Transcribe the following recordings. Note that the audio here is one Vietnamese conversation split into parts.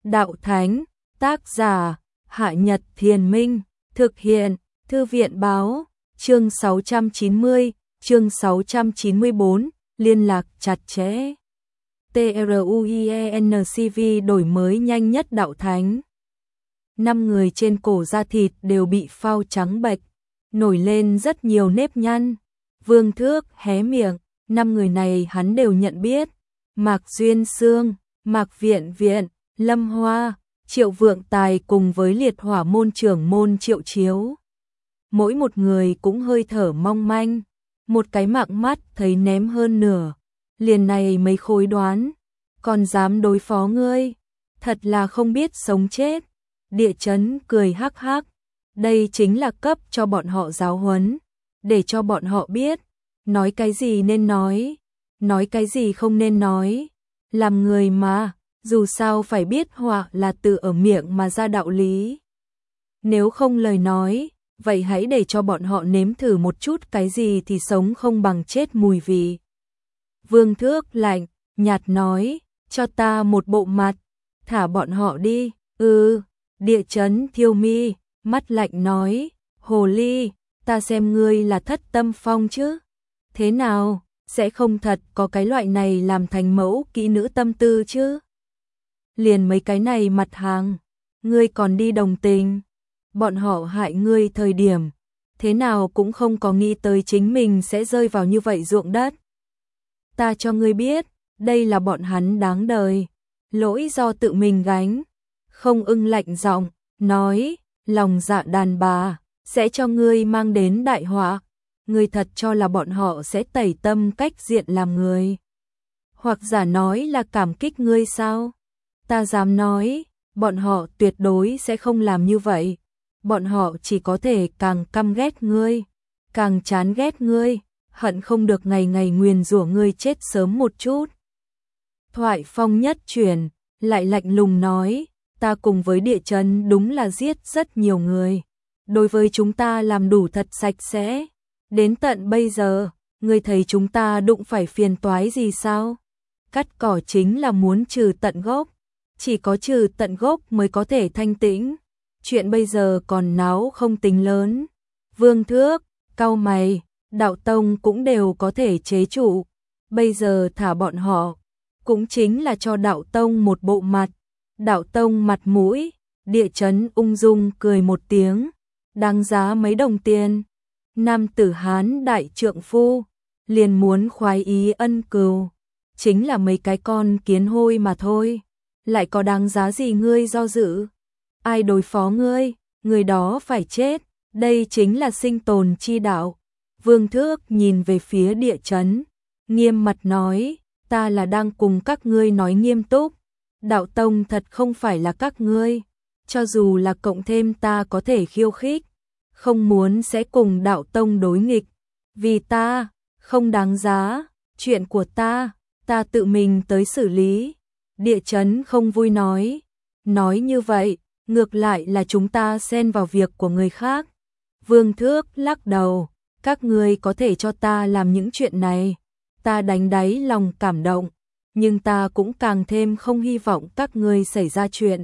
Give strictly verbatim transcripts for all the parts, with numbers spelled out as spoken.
Đạo Thánh, tác giả, Hạ Nhật Thiền Minh, thực hiện, Thư viện Báo, chương sáu trăm chín mươi, chương sáu trăm chín mươi tư, liên lạc chặt chẽ. TRUIENCV đổi mới nhanh nhất Đạo Thánh. Năm người trên cổ da thịt đều bị phao trắng bệch, nổi lên rất nhiều nếp nhăn. Vương Thước hé miệng, năm người này hắn đều nhận biết. Mạc Duyên Sương, Mạc Viện Viện, Lâm Hoa, Triệu Vượng Tài cùng với liệt hỏa môn trưởng môn Triệu Chiếu. Mỗi một người cũng hơi thở mong manh, một cái mạng mắt thấy ném hơn nửa. Liền này mấy khối đoán, còn dám đối phó ngươi, thật là không biết sống chết. Địa Chấn cười hắc hắc, đây chính là cấp cho bọn họ giáo huấn, để cho bọn họ biết, nói cái gì nên nói, nói cái gì không nên nói. Làm người mà, dù sao phải biết họa là từ ở miệng mà ra đạo lý. Nếu không lời nói, vậy hãy để cho bọn họ nếm thử một chút cái gì thì sống không bằng chết mùi vị. Vương Thước lạnh, nhạt nói, cho ta một bộ mặt, thả bọn họ đi. Ừ, Địa Chấn thiêu mi, mắt lạnh nói, hồ ly, ta xem ngươi là thất tâm phong chứ. Thế nào, sẽ không thật có cái loại này làm thành mẫu kỹ nữ tâm tư chứ? Liền mấy cái này mặt hàng, ngươi còn đi đồng tình. Bọn họ hại ngươi thời điểm, thế nào cũng không có nghĩ tới chính mình sẽ rơi vào như vậy ruộng đất. Ta cho ngươi biết, đây là bọn hắn đáng đời, lỗi do tự mình gánh. Không Ưng lạnh giọng, nói, lòng dạ đàn bà, sẽ cho ngươi mang đến đại họa. Ngươi thật cho là bọn họ sẽ tẩy tâm cách diện làm người, hoặc giả nói là cảm kích ngươi sao? Ta dám nói, bọn họ tuyệt đối sẽ không làm như vậy. Bọn họ chỉ có thể càng căm ghét ngươi, càng chán ghét ngươi, hận không được ngày ngày nguyền rủa ngươi chết sớm một chút. Thoại phong nhất chuyển, lại lạnh lùng nói, ta cùng với Địa Chấn đúng là giết rất nhiều người. Đối với chúng ta làm đủ thật sạch sẽ. Đến tận bây giờ, ngươi thấy chúng ta đụng phải phiền toái gì sao? Cắt cỏ chính là muốn trừ tận gốc. Chỉ có trừ tận gốc mới có thể thanh tĩnh. Chuyện bây giờ còn náo không tính lớn. Vương Thước, cau mày, đạo tông cũng đều có thể chế trụ. Bây giờ thả bọn họ, cũng chính là cho đạo tông một bộ mặt. Đạo tông mặt mũi, Địa Chấn ung dung cười một tiếng. Đáng giá mấy đồng tiền. Nam tử Hán đại trượng phu, liền muốn khoái ý ân cừu. Chính là mấy cái con kiến hôi mà thôi. Lại có đáng giá gì ngươi do dự? Ai đối phó ngươi, người đó phải chết. Đây chính là sinh tồn chi đạo. Vương Thước nhìn về phía Địa Chấn, nghiêm mặt nói, ta là đang cùng các ngươi nói nghiêm túc. Đạo tông thật không phải là các ngươi. Cho dù là cộng thêm ta có thể khiêu khích, không muốn sẽ cùng đạo tông đối nghịch. Vì ta, không đáng giá, chuyện của ta, ta tự mình tới xử lý. Địa Chấn không vui nói, nói như vậy, ngược lại là chúng ta xen vào việc của người khác. Vương Thước lắc đầu, các ngươi có thể cho ta làm những chuyện này, ta đánh đáy lòng cảm động, nhưng ta cũng càng thêm không hy vọng các ngươi xảy ra chuyện.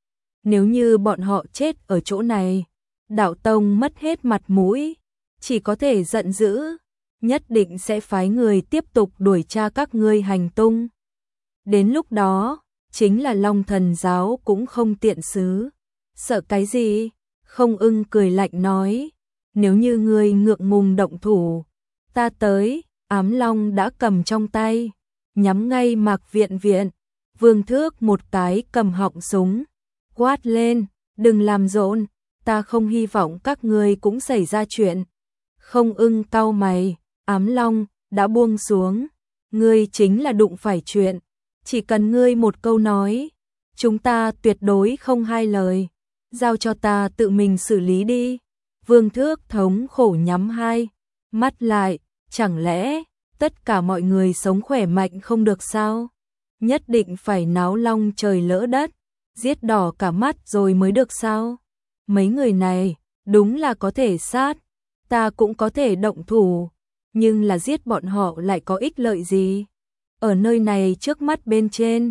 Nếu như bọn họ chết ở chỗ này, đạo tông mất hết mặt mũi, chỉ có thể giận dữ, nhất định sẽ phái người tiếp tục đuổi tra các ngươi hành tung. Đến lúc đó, chính là Long Thần giáo cũng không tiện xứ. Sợ cái gì? Không Ưng cười lạnh nói, nếu như ngươi ngượng ngùng động thủ, ta tới. Ám long đã cầm trong tay, nhắm ngay Mạc Viện Viện. Vương Thước một cái cầm họng súng, quát lên, đừng làm rộn, ta không hy vọng các ngươi cũng xảy ra chuyện. Không Ưng cau mày, Ám long đã buông xuống, ngươi chính là đụng phải chuyện, chỉ cần ngươi một câu nói, chúng ta tuyệt đối không hai lời, giao cho ta tự mình xử lý đi. Vương Thước thống khổ nhắm hai mắt lại, chẳng lẽ tất cả mọi người sống khỏe mạnh không được sao? Nhất định phải náo long trời lỡ đất, giết đỏ cả mắt rồi mới được sao? Mấy người này đúng là có thể sát, ta cũng có thể động thủ, nhưng là giết bọn họ lại có ích lợi gì? Ở nơi này trước mắt bên trên,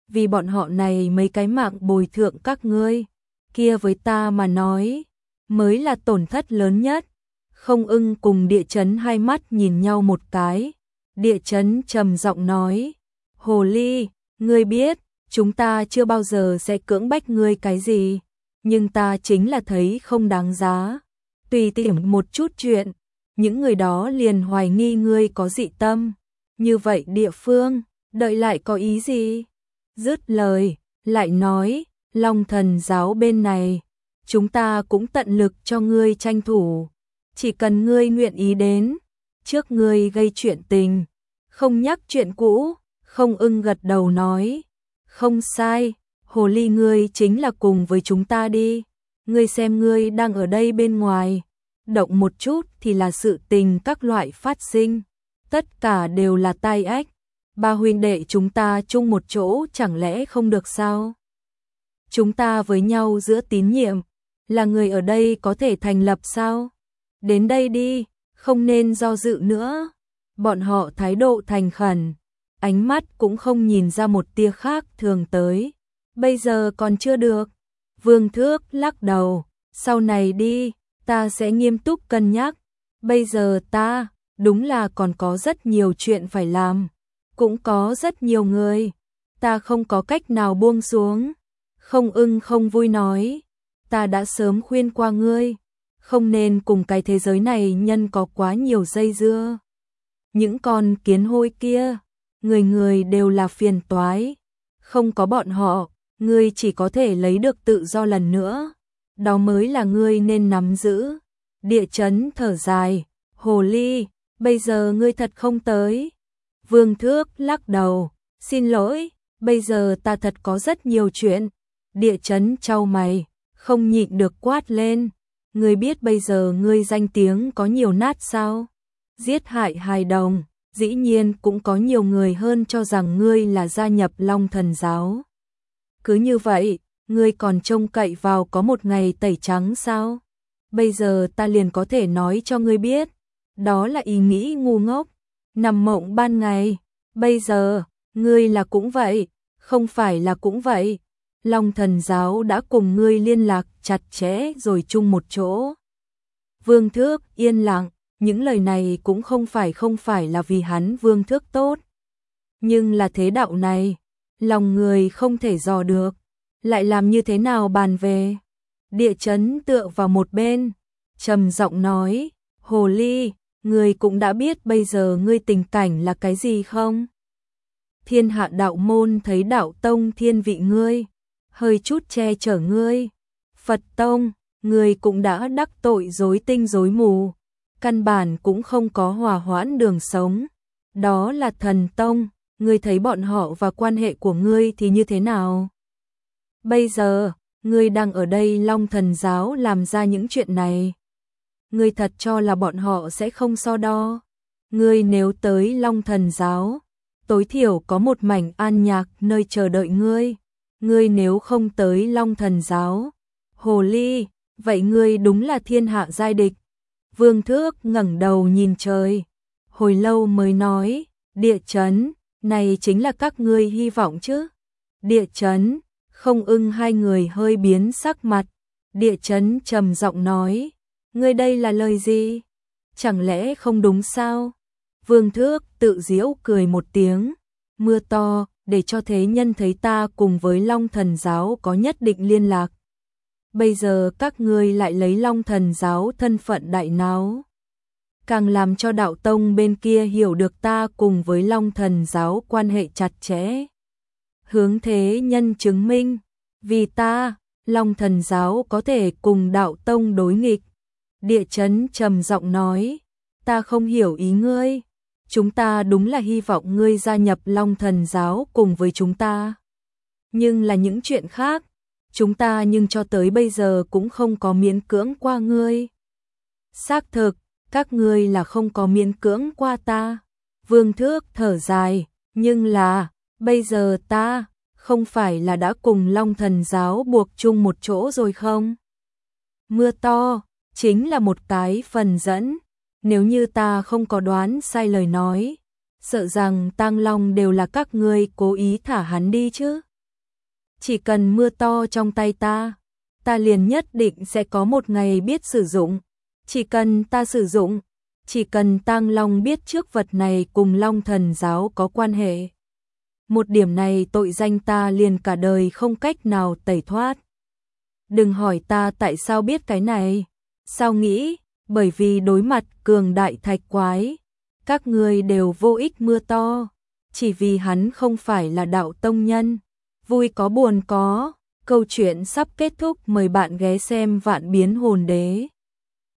vì bọn họ này mấy cái mạng bồi thượng các ngươi, kia với ta mà nói, mới là tổn thất lớn nhất. Không Ưng cùng Địa Chấn hai mắt nhìn nhau một cái, Địa Chấn trầm giọng nói, Hồ Ly, ngươi biết, chúng ta chưa bao giờ sẽ cưỡng bách ngươi cái gì, nhưng ta chính là thấy không đáng giá. Tùy tiện một chút chuyện, những người đó liền hoài nghi ngươi có dị tâm, như vậy địa phương, đợi lại có ý gì? Dứt lời, lại nói, Long Thần giáo bên này, chúng ta cũng tận lực cho ngươi tranh thủ, chỉ cần ngươi nguyện ý đến, trước ngươi gây chuyện tình, không nhắc chuyện cũ. Không Ưng gật đầu nói, không sai, Hồ Ly ngươi chính là cùng với chúng ta đi, ngươi xem ngươi đang ở đây bên ngoài, động một chút thì là sự tình các loại phát sinh, tất cả đều là tai ách, ba huynh đệ chúng ta chung một chỗ chẳng lẽ không được sao? Chúng ta với nhau giữa tín nhiệm, là người ở đây có thể thành lập sao? Đến đây đi, không nên do dự nữa. Bọn họ thái độ thành khẩn, ánh mắt cũng không nhìn ra một tia khác thường tới. Bây giờ còn chưa được. Vương Thước lắc đầu, sau này đi, ta sẽ nghiêm túc cân nhắc. Bây giờ ta, đúng là còn có rất nhiều chuyện phải làm. Cũng có rất nhiều người, ta không có cách nào buông xuống. Không Ưng không vui nói, ta đã sớm khuyên qua ngươi, không nên cùng cái thế giới này nhân có quá nhiều dây dưa. Những con kiến hôi kia, người người đều là phiền toái, không có bọn họ, ngươi chỉ có thể lấy được tự do lần nữa, đó mới là ngươi nên nắm giữ. Địa Chấn thở dài, Hồ Ly, bây giờ ngươi thật không tới. Vương Thước lắc đầu, xin lỗi, bây giờ ta thật có rất nhiều chuyện. Địa Chấn chau mày, không nhịn được quát lên, ngươi biết bây giờ ngươi danh tiếng có nhiều nát sao? Giết hại hài đồng, dĩ nhiên cũng có nhiều người hơn cho rằng ngươi là gia nhập Long Thần giáo. Cứ như vậy, ngươi còn trông cậy vào có một ngày tẩy trắng sao? Bây giờ ta liền có thể nói cho ngươi biết, đó là ý nghĩ ngu ngốc, nằm mộng ban ngày. Bây giờ, ngươi là cũng vậy, không phải là cũng vậy. Long Thần giáo đã cùng ngươi liên lạc chặt chẽ rồi chung một chỗ. Vương Thước yên lặng, những lời này cũng không phải không phải là vì hắn Vương Thước tốt. Nhưng là thế đạo này, lòng người không thể dò được, lại làm như thế nào bàn về. Địa Chấn tựa vào một bên, trầm giọng nói, Hồ Ly, ngươi cũng đã biết bây giờ ngươi tình cảnh là cái gì không? Thiên Hạ đạo môn thấy đạo tông thiên vị ngươi, hơi chút che chở ngươi. Phật tông, ngươi cũng đã đắc tội rối tinh rối mù, căn bản cũng không có hòa hoãn đường sống. Đó là Thần tông, ngươi thấy bọn họ và quan hệ của ngươi thì như thế nào? Bây giờ, ngươi đang ở đây Long Thần giáo làm ra những chuyện này. Ngươi thật cho là bọn họ sẽ không so đo? Ngươi nếu tới Long Thần giáo, tối thiểu có một mảnh an nhạc nơi chờ đợi ngươi. Ngươi nếu không tới Long Thần giáo, Hồ Ly, vậy ngươi đúng là thiên hạ giai địch. Vương Thước ngẩng đầu nhìn trời, hồi lâu mới nói, Địa Chấn, này chính là các ngươi hy vọng chứ? Địa Chấn, Không Ưng hai người hơi biến sắc mặt. Địa Chấn trầm giọng nói, ngươi đây là lời gì? Chẳng lẽ không đúng sao? Vương Thước tự giễu cười một tiếng, mưa to, để cho thế nhân thấy ta cùng với Long Thần giáo có nhất định liên lạc. Bây giờ các ngươi lại lấy Long Thần giáo thân phận đại náo, càng làm cho đạo tông bên kia hiểu được ta cùng với Long Thần giáo quan hệ chặt chẽ. Hướng thế nhân chứng minh, vì ta, Long Thần giáo có thể cùng đạo tông đối nghịch. Địa Chấn trầm giọng nói, ta không hiểu ý ngươi. Chúng ta đúng là hy vọng ngươi gia nhập Long Thần giáo cùng với chúng ta. Nhưng là những chuyện khác, chúng ta nhưng cho tới bây giờ cũng không có miễn cưỡng qua ngươi. Xác thực, các ngươi là không có miễn cưỡng qua ta. Vương Thước thở dài, nhưng là, bây giờ ta, không phải là đã cùng Long Thần giáo buộc chung một chỗ rồi không? Mưa to, chính là một cái phần dẫn. Nếu như ta không có đoán sai lời nói, sợ rằng Tang Long đều là các ngươi cố ý thả hắn đi chứ. Chỉ cần mưa to trong tay ta, ta liền nhất định sẽ có một ngày biết sử dụng. Chỉ cần ta sử dụng, chỉ cần Tang Long biết trước vật này cùng Long Thần giáo có quan hệ. Một điểm này tội danh ta liền cả đời không cách nào tẩy thoát. Đừng hỏi ta tại sao biết cái này. Sao nghĩ? Bởi vì đối mặt cường đại thạch quái, các ngươi đều vô ích mưa to. Chỉ vì hắn không phải là đạo tông nhân. Vui có buồn có. Câu chuyện sắp kết thúc, mời bạn ghé xem Vạn Biến Hồn Đế.